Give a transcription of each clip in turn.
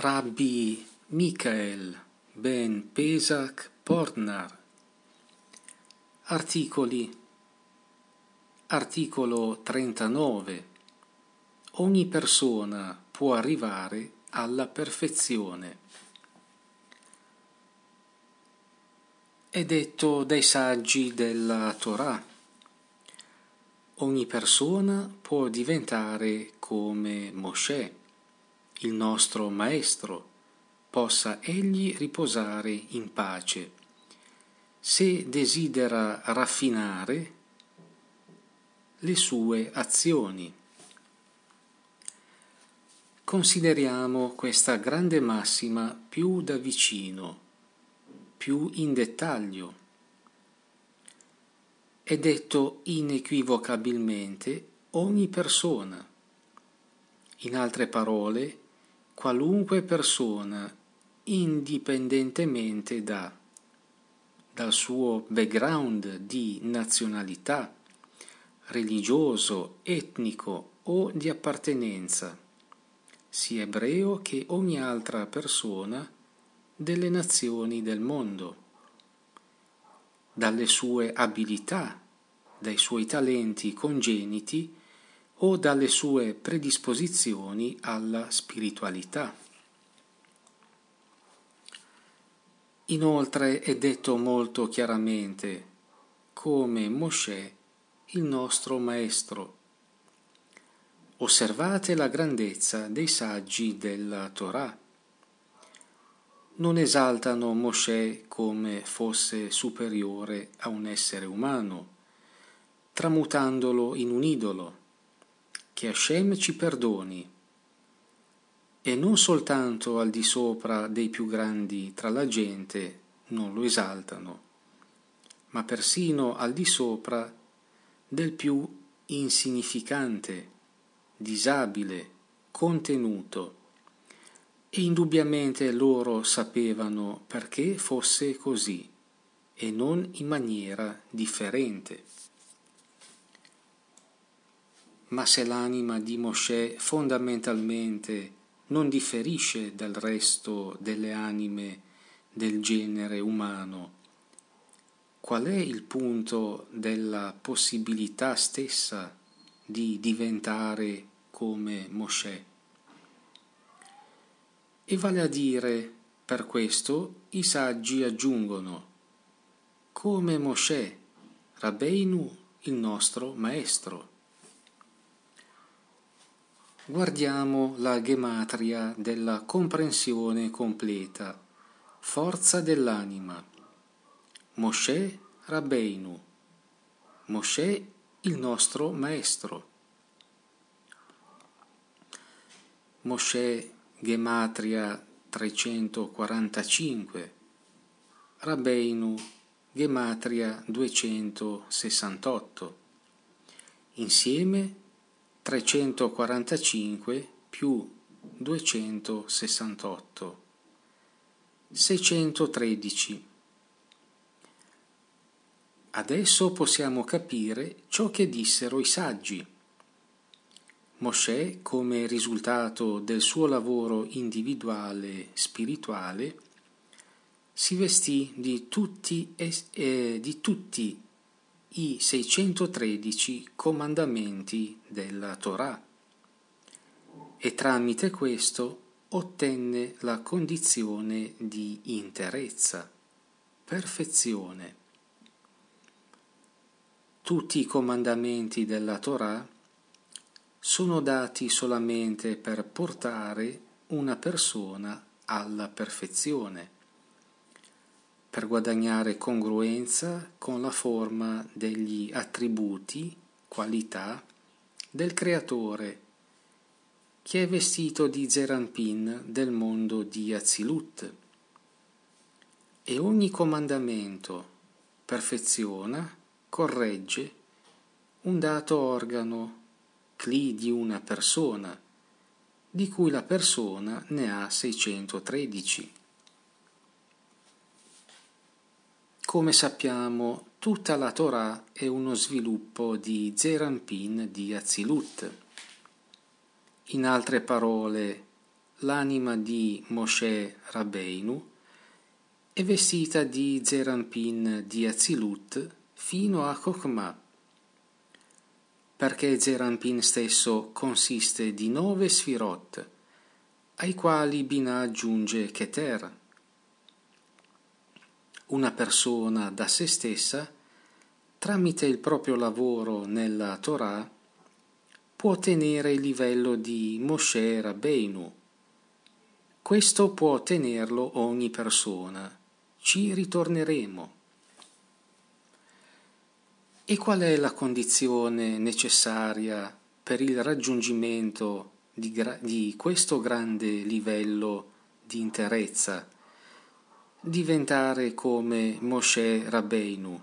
Rabbi Michael ben Pesach Portnar. Articolo 39. Ogni persona può arrivare alla perfezione. È detto dai saggi della Torah: ogni persona può diventare come Mosè, il nostro maestro, possa egli riposare in pace, se desidera raffinare le sue azioni. Consideriamo questa grande massima più da vicino, più in dettaglio. È detto inequivocabilmente ogni persona. In altre parole, qualunque persona, indipendentemente dal suo background di nazionalità, religioso, etnico o di appartenenza, sia ebreo che ogni altra persona delle nazioni del mondo, dalle sue abilità, dai suoi talenti congeniti o dalle sue predisposizioni alla spiritualità. Inoltre è detto molto chiaramente come Mosè, il nostro maestro. Osservate la grandezza dei saggi della Torah. Non esaltano Mosè come fosse superiore a un essere umano, tramutandolo in un idolo. Che Hashem ci perdoni. E non soltanto al di sopra dei più grandi tra la gente non lo esaltano, ma persino al di sopra del più insignificante, disabile, contenuto. E indubbiamente loro sapevano perché fosse così e non in maniera differente. Ma se l'anima di Mosè fondamentalmente non differisce dal resto delle anime del genere umano, qual è il punto della possibilità stessa di diventare come Mosè? E vale a dire, per questo i saggi aggiungono: come Mosè, Rabbeinu, il nostro maestro. Guardiamo la gematria della comprensione completa, forza dell'anima. Mosè Rabbeinu, Mosè il nostro maestro. Mosè gematria 345, Rabbeinu gematria 268. Insieme 345 più 268, 613. Adesso possiamo capire ciò che dissero i saggi. Mosè, come risultato del suo lavoro individuale spirituale, si vestì di tutti i 613 comandamenti della Torah e tramite questo ottenne la condizione di interezza, perfezione. Tutti i comandamenti della Torah sono dati solamente per portare una persona alla perfezione, per guadagnare congruenza con la forma degli attributi, qualità del Creatore, che è vestito di Zeranpin del mondo di Atzilut. E ogni comandamento perfeziona, corregge un dato organo, cli di una persona, di cui la persona ne ha 613. Come sappiamo, tutta la Torah è uno sviluppo di Zeranpin di Atzilut. In altre parole, l'anima di Moshe Rabbeinu, è vestita di Zerampin di Atzilut fino a Chokhmah, perché Zerampin stesso consiste di 9 sfirot, ai quali Binah aggiunge Keter. Una persona da se stessa, tramite il proprio lavoro nella Torah, può ottenere il livello di Moshe Rabbeinu. Questo può ottenerlo ogni persona. Ci ritorneremo. E qual è la condizione necessaria per il raggiungimento di questo grande livello di interezza? Diventare come Moshe Rabbeinu.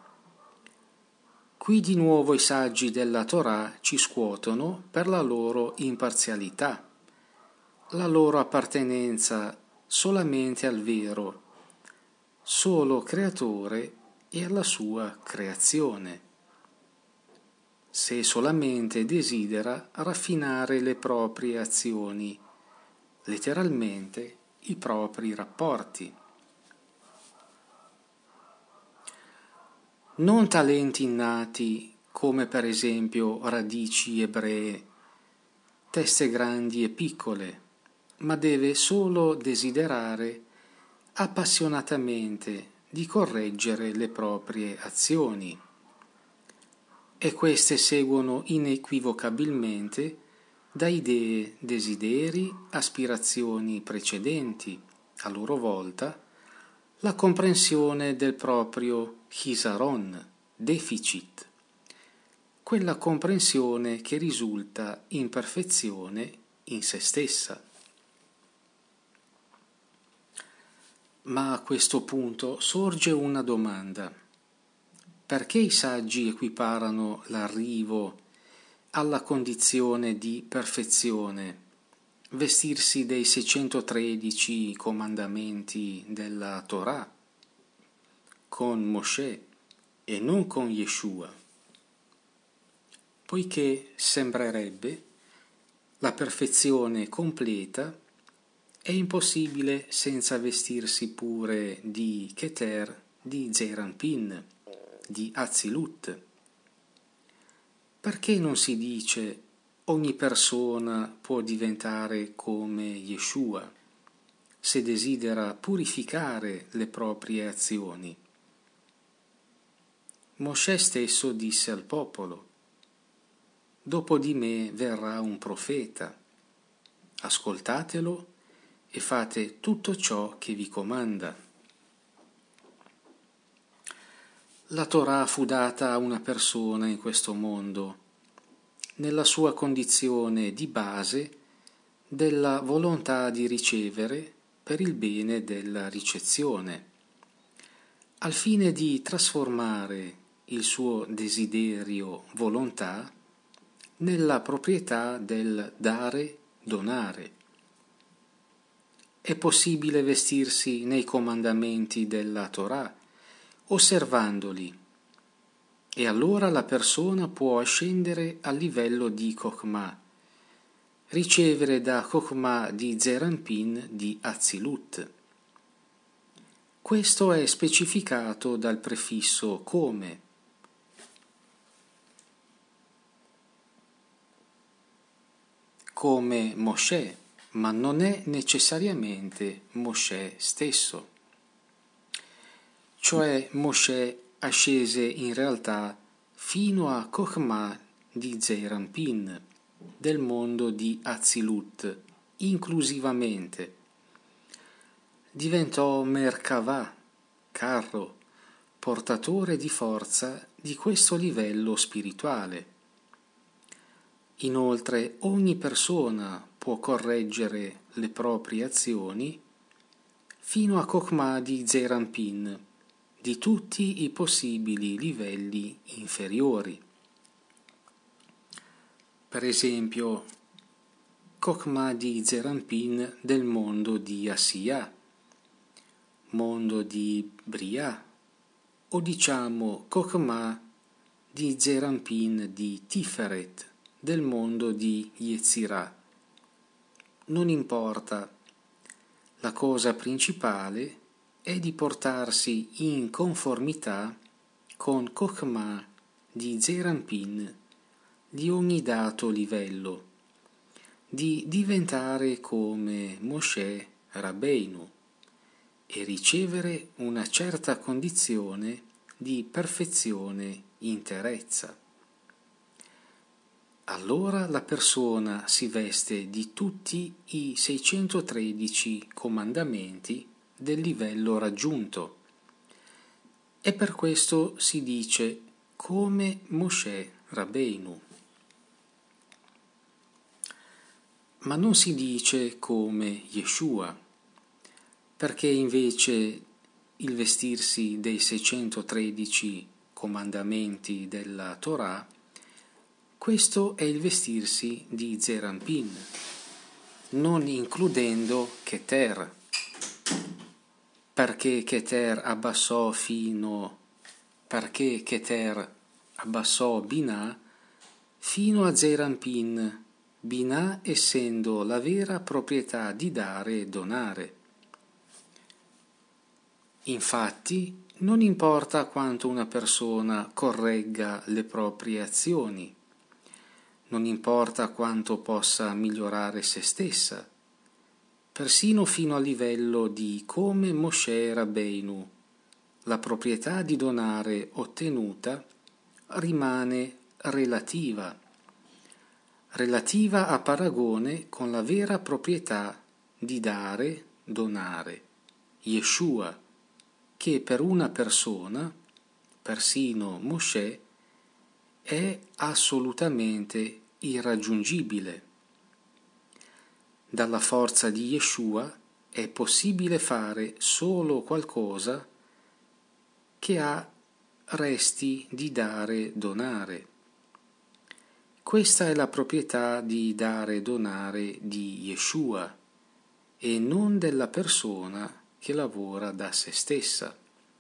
Qui di nuovo i saggi della Torah ci scuotono per la loro imparzialità, la loro appartenenza solamente al vero, solo creatore e alla sua creazione, se solamente desidera raffinare le proprie azioni, letteralmente i propri rapporti. Non talenti innati come per esempio radici ebree, teste grandi e piccole, ma deve solo desiderare appassionatamente di correggere le proprie azioni, e queste seguono inequivocabilmente da idee, desideri, aspirazioni precedenti, a loro volta, la comprensione del proprio chisaron, deficit, quella comprensione che risulta in perfezione in se stessa. Ma a questo punto sorge una domanda. Perché i saggi equiparano l'arrivo alla condizione di perfezione, vestirsi dei 613 comandamenti della Torah, con Moshe e non con Yeshua? Poiché sembrerebbe la perfezione completa è impossibile senza vestirsi pure di Keter, di Zerampin, di Atzilut. Perché non si dice ogni persona può diventare come Yeshua se desidera purificare le proprie azioni? Mosè stesso disse al popolo: dopo di me verrà un profeta, ascoltatelo e fate tutto ciò che vi comanda. La Torah fu data a una persona in questo mondo, nella sua condizione di base della volontà di ricevere per il bene della ricezione, al fine di trasformare il suo desiderio volontà nella proprietà del dare, donare. È possibile vestirsi nei comandamenti della Torah, osservandoli, e allora la persona può ascendere al livello di Chokhmah, ricevere da Chokhmah di Zerampin di Atzilut. Questo è specificato dal prefisso come Mosè, ma non è necessariamente Mosè stesso. Cioè Mosè ascese in realtà fino a Chokhmah di Zerampin, del mondo di Atzilut, inclusivamente. Diventò Merkavah, carro, portatore di forza di questo livello spirituale. Inoltre ogni persona può correggere le proprie azioni fino a Chokhmah di Zerampin, di tutti i possibili livelli inferiori. Per esempio, Chokhmah di Zerampin del mondo di Asiyah, mondo di Briah, o diciamo Chokhmah di Zerampin di Tiferet, del mondo di Yetzirah. non importa. La cosa principale è di portarsi in conformità con Chokhmah di Zeir Anpin di ogni dato livello, di diventare come Moshe Rabbeinu e ricevere una certa condizione di perfezione interezza. Allora la persona si veste di tutti i 613 comandamenti del livello raggiunto e per questo si dice come Moshe Rabbeinu. Ma non si dice come Yeshua, perché invece il vestirsi dei 613 comandamenti della Torah, questo è il vestirsi di Zeir Anpin, non includendo Keter, perché Keter abbassò Binah fino a Zeir Anpin, Binah essendo la vera proprietà di dare e donare. Infatti, non importa quanto una persona corregga le proprie azioni, non importa quanto possa migliorare se stessa, persino fino al livello di come Moshe Rabbeinu, la proprietà di donare ottenuta rimane relativa a paragone con la vera proprietà di dare, donare, Yeshua, che per una persona, persino Moshe, è assolutamente irraggiungibile. Dalla forza di Yeshua è possibile fare solo qualcosa che ha resti di dare, donare. Questa è la proprietà di dare e donare di Yeshua e non della persona che lavora da se stessa.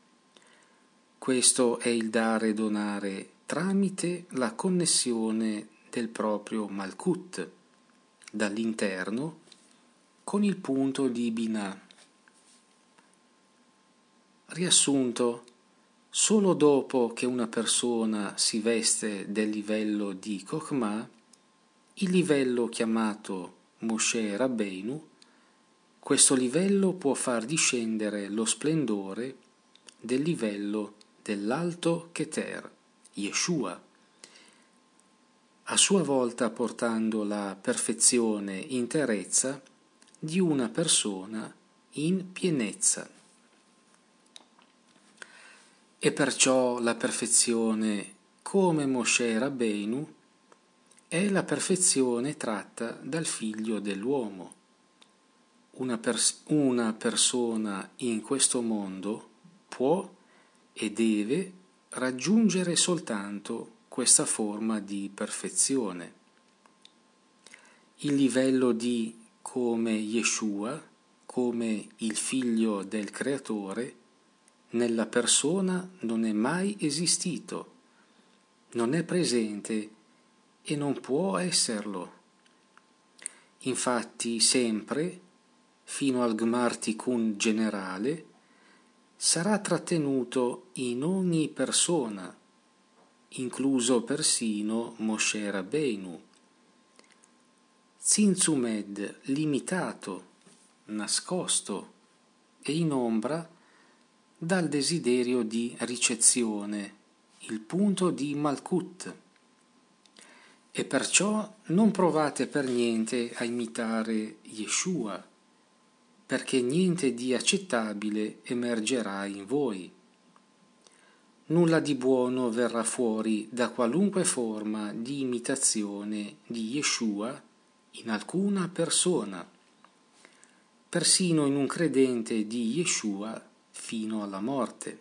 Questo è il dare e donare tramite la connessione del proprio Malkut dall'interno con il punto di Binah. Riassunto, solo dopo che una persona si veste del livello di Chokhmah, il livello chiamato Moshe Rabbeinu, questo livello può far discendere lo splendore del livello dell'alto Keter, Yeshua, a sua volta portando la perfezione interezza di una persona in pienezza. E perciò la perfezione come Moshe Rabbeinu è la perfezione tratta dal figlio dell'uomo. Una persona in questo mondo può e deve raggiungere soltanto questa forma di perfezione. Il livello di come Yeshua, come il figlio del Creatore, nella persona non è mai esistito, non è presente e non può esserlo. Infatti sempre, fino al Gmar Tikkun generale, sarà trattenuto in ogni persona, incluso persino Moshe Rabbeinu. Zinzumed limitato, nascosto e in ombra dal desiderio di ricezione, il punto di Malkut. E perciò non provate per niente a imitare Yeshua, perché niente di accettabile emergerà in voi. Nulla di buono verrà fuori da qualunque forma di imitazione di Yeshua in alcuna persona, persino in un credente di Yeshua fino alla morte.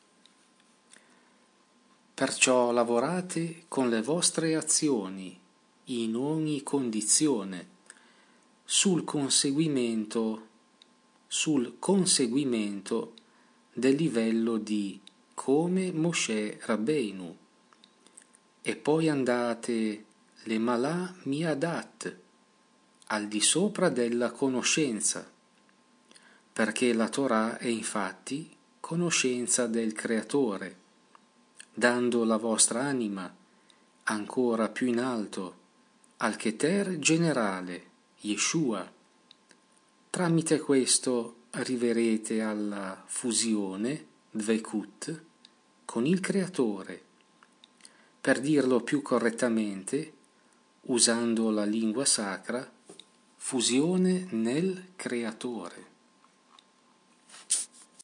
Perciò lavorate con le vostre azioni, in ogni condizione, sul conseguimento del livello di come Moshe Rabbeinu, e poi andate le Malà Miadat al di sopra della conoscenza, perché la Torah è infatti conoscenza del Creatore, dando la vostra anima ancora più in alto al Keter generale, Yeshua. Tramite questo arriverete alla fusione, Dvekut, con il Creatore. Per dirlo più correttamente, usando la lingua sacra, fusione nel Creatore.